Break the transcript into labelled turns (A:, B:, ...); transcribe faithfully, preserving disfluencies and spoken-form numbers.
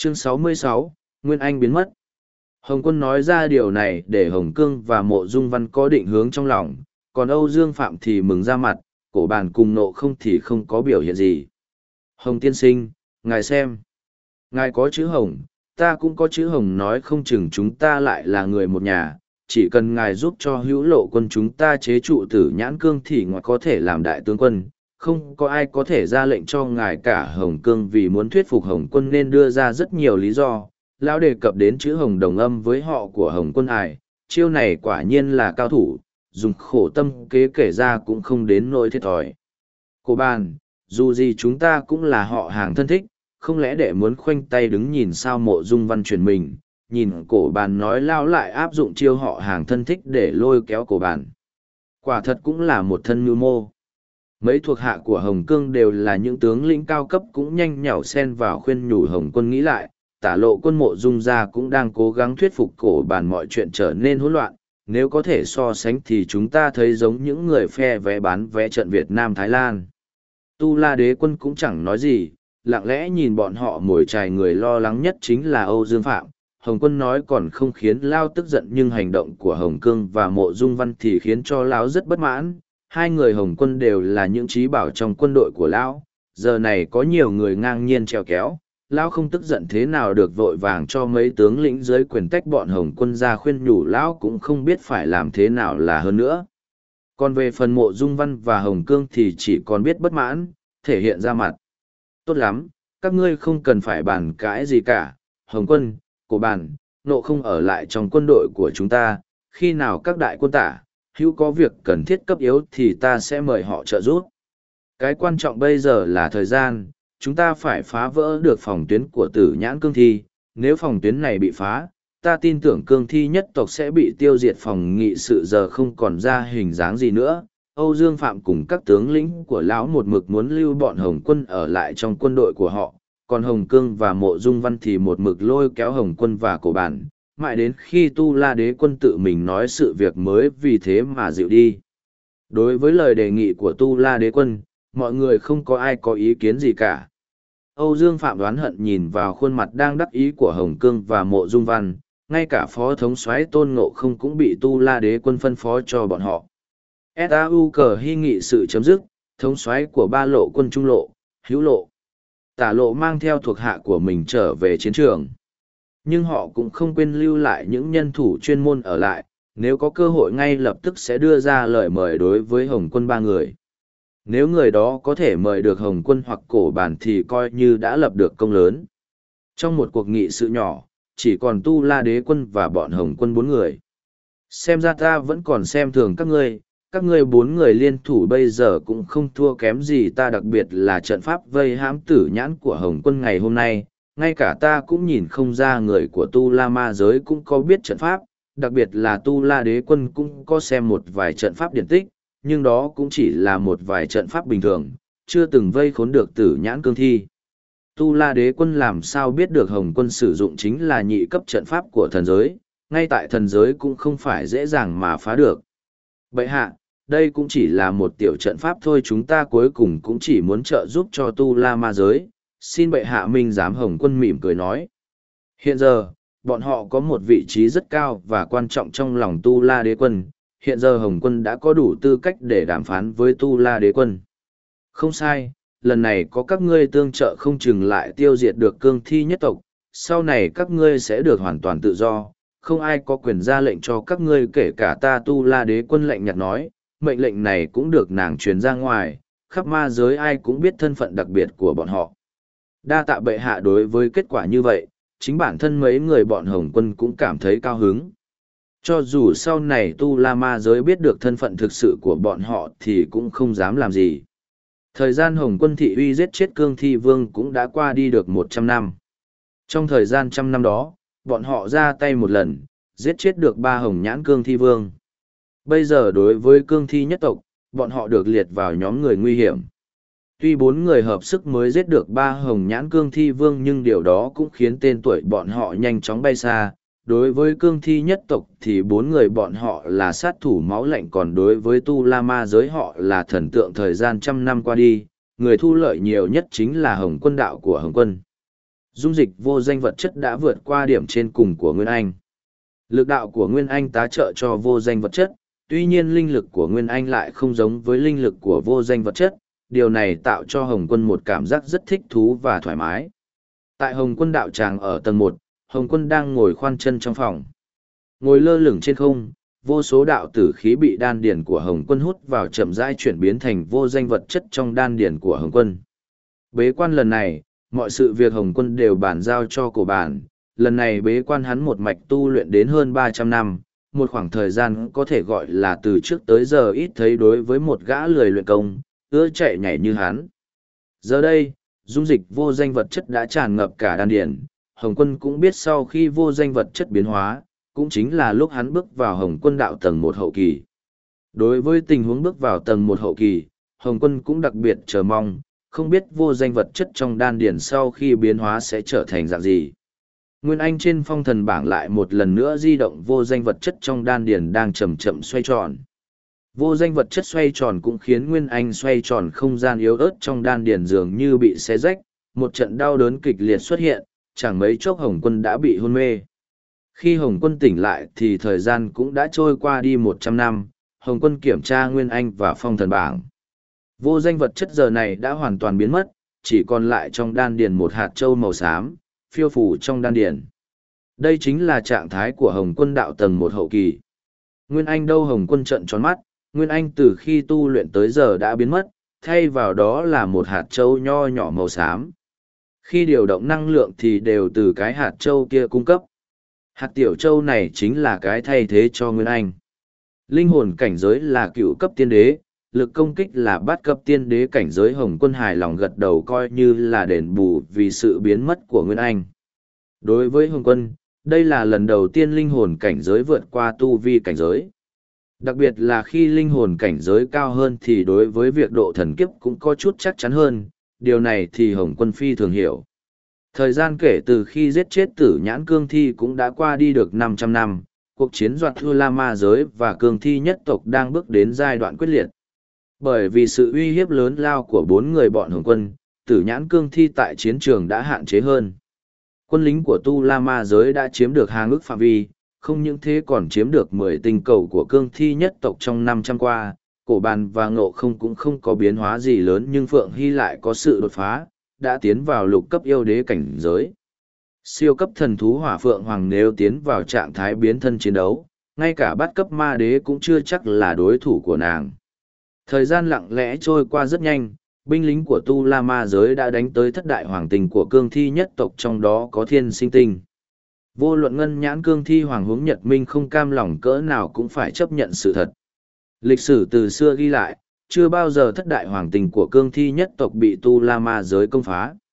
A: Chương sáu mươi sáu, Nguyên Anh biến mất. Hồng Quân nói ra điều này để Hồng Cương và Mộ Dung Văn có định hướng trong lòng, còn Âu Dương Phạm thì mừng ra mặt, cổ bàn cùng nộ không thì không có biểu hiện gì. Hồng tiên sinh, ngài xem. Ngài có chữ Hồng, ta cũng có chữ Hồng, nói không chừng chúng ta lại là người một nhà, chỉ cần ngài giúp cho hữu lộ quân chúng ta chế trụ tử nhãn cương thì ngài có thể làm đại tướng quân, không có ai có thể ra lệnh cho ngài cả. Hồng Cương vì muốn thuyết phục Hồng Quân nên đưa ra rất nhiều lý do, lão đề cập đến chữ Hồng đồng âm với họ của Hồng Quân ải, chiêu này quả nhiên là cao thủ, dùng khổ tâm kế kể ra cũng không đến nỗi thiệt thòi. Cô bàn, dù gì chúng ta cũng là họ hàng thân thích, không lẽ để muốn khoanh tay đứng nhìn sao? Mộ Dung Văn chuyển mình, nhìn cổ bàn nói lao lại áp dụng chiêu họ hàng thân thích để lôi kéo cổ bàn. Quả thật cũng là một thân mưu mô. Mấy thuộc hạ của Hồng Cương đều là những tướng lĩnh cao cấp cũng nhanh nhảu xen vào khuyên nhủ Hồng Quân nghĩ lại. Tả lộ quân Mộ Dung gia cũng đang cố gắng thuyết phục cổ bàn mọi chuyện trở nên hỗn loạn. Nếu có thể so sánh thì chúng ta thấy giống những người phe vé bán vé trận Việt Nam Thái Lan. Tu La Đế Quân cũng chẳng nói gì, lặng lẽ nhìn bọn họ mồi chài. Người lo lắng nhất chính là Âu Dương Phạm. Hồng Quân nói còn không khiến Lao tức giận, nhưng hành động của Hồng Cương và Mộ Dung Văn thì khiến cho Lão rất bất mãn. Hai người Hồng Quân đều là những trí bảo trong quân đội của Lão, giờ này có nhiều người ngang nhiên treo kéo. Lão không tức giận thế nào được, vội vàng cho mấy tướng lĩnh dưới quyền tách bọn Hồng Quân ra khuyên nhủ Lão cũng không biết phải làm thế nào là hơn nữa. Còn về phần Mộ Dung Văn và Hồng Cương thì chỉ còn biết bất mãn, thể hiện ra mặt. Tốt lắm, các ngươi không cần phải bàn cãi gì cả. Hồng Quân, cổ bàn, nộ không ở lại trong quân đội của chúng ta, khi nào các đại quân tả, hữu có việc cần thiết cấp yếu thì ta sẽ mời họ trợ giúp. Cái quan trọng bây giờ là thời gian, chúng ta phải phá vỡ được phòng tuyến của tử nhãn cương thi. Nếu phòng tuyến này bị phá, ta tin tưởng cương thi nhất tộc sẽ bị tiêu diệt. Phòng nghị sự giờ không còn ra hình dáng gì nữa. Âu Dương Phạm cùng các tướng lĩnh của lão một mực muốn lưu bọn Hồng Quân ở lại trong quân đội của họ, còn Hồng Cương và Mộ Dung Văn thì một mực lôi kéo Hồng Quân và cổ bản, mãi đến khi Tu La Đế Quân tự mình nói sự việc mới vì thế mà dịu đi. Đối với lời đề nghị của Tu La Đế Quân, mọi người không có ai có ý kiến gì cả. Âu Dương Phạm đoán hận nhìn vào khuôn mặt đang đắc ý của Hồng Cương và Mộ Dung Văn, ngay cả phó thống soái Tôn Ngộ Không cũng bị Tu La Đế Quân phân phó cho bọn họ. ét a u cờ hy nghị sự chấm dứt, thống soái của ba lộ quân trung lộ, hữu lộ, tả lộ mang theo thuộc hạ của mình trở về chiến trường. Nhưng họ cũng không quên lưu lại những nhân thủ chuyên môn ở lại, nếu có cơ hội ngay lập tức sẽ đưa ra lời mời đối với Hồng Quân ba người. Nếu người đó có thể mời được Hồng Quân hoặc cổ bản thì coi như đã lập được công lớn. Trong một cuộc nghị sự nhỏ, chỉ còn Tu La Đế Quân và bọn Hồng Quân bốn người. Xem ra ta vẫn còn xem thường các ngươi, các ngươi bốn người liên thủ bây giờ cũng không thua kém gì ta, đặc biệt là trận pháp vây hãm tử nhãn của Hồng Quân ngày hôm nay. Ngay cả ta cũng nhìn không ra người của Tu La Ma giới cũng có biết trận pháp, đặc biệt là Tu La Đế Quân cũng có xem một vài trận pháp điển tích, nhưng đó cũng chỉ là một vài trận pháp bình thường, chưa từng vây khốn được tử nhãn cương thi. Tu La Đế Quân làm sao biết được Hồng Quân sử dụng chính là nhị cấp trận pháp của thần giới, ngay tại thần giới cũng không phải dễ dàng mà phá được. Bậy hạ, đây cũng chỉ là một tiểu trận pháp thôi, chúng ta cuối cùng cũng chỉ muốn trợ giúp cho Tu La Ma giới, xin bệ hạ minh giám. Hồng Quân mỉm cười nói. Hiện giờ, bọn họ có một vị trí rất cao và quan trọng trong lòng Tu La Đế Quân. Hiện giờ Hồng Quân đã có đủ tư cách để đàm phán với Tu La Đế Quân. Không sai, lần này có các ngươi tương trợ không chừng lại tiêu diệt được cương thi nhất tộc, sau này các ngươi sẽ được hoàn toàn tự do, không ai có quyền ra lệnh cho các ngươi kể cả ta. Tu La Đế Quân lạnh nhạt nói, mệnh lệnh này cũng được nàng truyền ra ngoài, khắp ma giới ai cũng biết thân phận đặc biệt của bọn họ. Đa tạ bệ hạ. Đối với kết quả như vậy, chính bản thân mấy người bọn Hồng Quân cũng cảm thấy cao hứng. Cho dù sau này Tu La Ma giới biết được thân phận thực sự của bọn họ thì cũng không dám làm gì. Thời gian Hồng Quân thị uy giết chết cương thi vương cũng đã qua đi được một trăm năm. Trong thời gian trăm năm đó, bọn họ ra tay một lần, giết chết được ba hồng nhãn cương thi vương. Bây giờ đối với cương thi nhất tộc, bọn họ được liệt vào nhóm người nguy hiểm. Tuy bốn người hợp sức mới giết được ba hồng nhãn cương thi vương nhưng điều đó cũng khiến tên tuổi bọn họ nhanh chóng bay xa. Đối với cương thi nhất tộc thì bốn người bọn họ là sát thủ máu lạnh, còn đối với Tu La Ma giới họ là thần tượng. Thời gian trăm năm qua đi, người thu lợi nhiều nhất chính là Hồng Quân đạo của Hồng Quân. Dung dịch vô danh vật chất đã vượt qua điểm trên cùng của Nguyên Anh. Lực đạo của Nguyên Anh tá trợ cho vô danh vật chất, tuy nhiên linh lực của Nguyên Anh lại không giống với linh lực của vô danh vật chất, điều này tạo cho Hồng Quân một cảm giác rất thích thú và thoải mái. Tại Hồng Quân đạo tràng ở tầng một, Hồng Quân đang ngồi khoan chân trong phòng. Ngồi lơ lửng trên không, vô số đạo tử khí bị đan điển của Hồng Quân hút vào chậm rãi chuyển biến thành vô danh vật chất trong đan điển của Hồng Quân. Bế quan lần này, mọi sự việc Hồng Quân đều bàn giao cho cổ bản. Lần này bế quan hắn một mạch tu luyện đến hơn ba trăm năm, một khoảng thời gian có thể gọi là từ trước tới giờ ít thấy đối với một gã lười luyện công, ưa chạy nhảy như hắn. Giờ đây, dung dịch vô danh vật chất đã tràn ngập cả đan điển, Hồng Quân cũng biết sau khi vô danh vật chất biến hóa, cũng chính là lúc hắn bước vào Hồng Quân đạo tầng một hậu kỳ. Đối với tình huống bước vào tầng một hậu kỳ, Hồng Quân cũng đặc biệt chờ mong, không biết vô danh vật chất trong đan điển sau khi biến hóa sẽ trở thành dạng gì. Nguyên Anh trên phong thần bảng lại một lần nữa di động vô danh vật chất trong đan điển đang chậm chậm xoay tròn. Vô danh vật chất xoay tròn cũng khiến Nguyên Anh xoay tròn không gian yếu ớt trong đan điển dường như bị xé rách, một trận đau đớn kịch liệt xuất hiện, chẳng mấy chốc Hồng Quân đã bị hôn mê. Khi Hồng Quân tỉnh lại thì thời gian cũng đã trôi qua đi một trăm năm, Hồng Quân kiểm tra Nguyên Anh và phong thần bảng. Vô danh vật chất giờ này đã hoàn toàn biến mất, chỉ còn lại trong đan điển một hạt châu màu xám, phiêu phủ trong đan điển. Đây chính là trạng thái của Hồng Quân đạo tầng một hậu kỳ. Nguyên Anh đâu? Hồng Quân trợn tròn mắt, Nguyên Anh từ khi tu luyện tới giờ đã biến mất, thay vào đó là một hạt châu nho nhỏ màu xám. Khi điều động năng lượng thì đều từ cái hạt châu kia cung cấp. Hạt tiểu châu này chính là cái thay thế cho Nguyên Anh. Linh hồn cảnh giới là cựu cấp tiên đế, lực công kích là bát cấp tiên đế, cảnh giới Hồng Quân hài lòng gật đầu coi như là đền bù vì sự biến mất của Nguyên Anh. Đối với Hồng Quân, đây là lần đầu tiên linh hồn cảnh giới vượt qua tu vi cảnh giới. Đặc biệt là khi linh hồn cảnh giới cao hơn thì đối với việc độ thần kiếp cũng có chút chắc chắn hơn, điều này thì Hồng Quân phi thường hiểu. Thời gian kể từ khi giết chết Tử Nhãn Cương Thi cũng đã qua đi được năm trăm năm, cuộc chiến Doạt Thua La Ma giới và Cương Thi nhất tộc đang bước đến giai đoạn quyết liệt. Bởi vì sự uy hiếp lớn lao của bốn người bọn Hồng Quân, Tử Nhãn Cương Thi tại chiến trường đã hạn chế hơn. Quân lính của Tu La Ma giới đã chiếm được hàng ức phạm vi, không những thế còn chiếm được mười tinh cầu của Cương Thi nhất tộc trong năm trăm qua. Cổ Bàn và Ngộ Không cũng không có biến hóa gì lớn, nhưng Phượng Hy lại có sự đột phá, đã tiến vào lục cấp yêu đế cảnh giới. Siêu cấp thần thú Hỏa Phượng Hoàng nếu tiến vào trạng thái biến thân chiến đấu, ngay cả bát cấp ma đế cũng chưa chắc là đối thủ của nàng. Thời gian lặng lẽ trôi qua rất nhanh, binh lính của Tu La Ma giới đã đánh tới thất đại hoàng tinh của Cương Thi nhất tộc, trong đó có Thiên Sinh Tinh. Vô luận ngân nhãn Cương Thi Hoàng Hướng Nhật Minh không cam lòng cỡ nào cũng phải chấp nhận sự thật. Lịch sử từ xưa ghi lại, chưa bao giờ thất đại hoàng tinh của Cương Thi nhất tộc bị Tu La Ma giới công phá.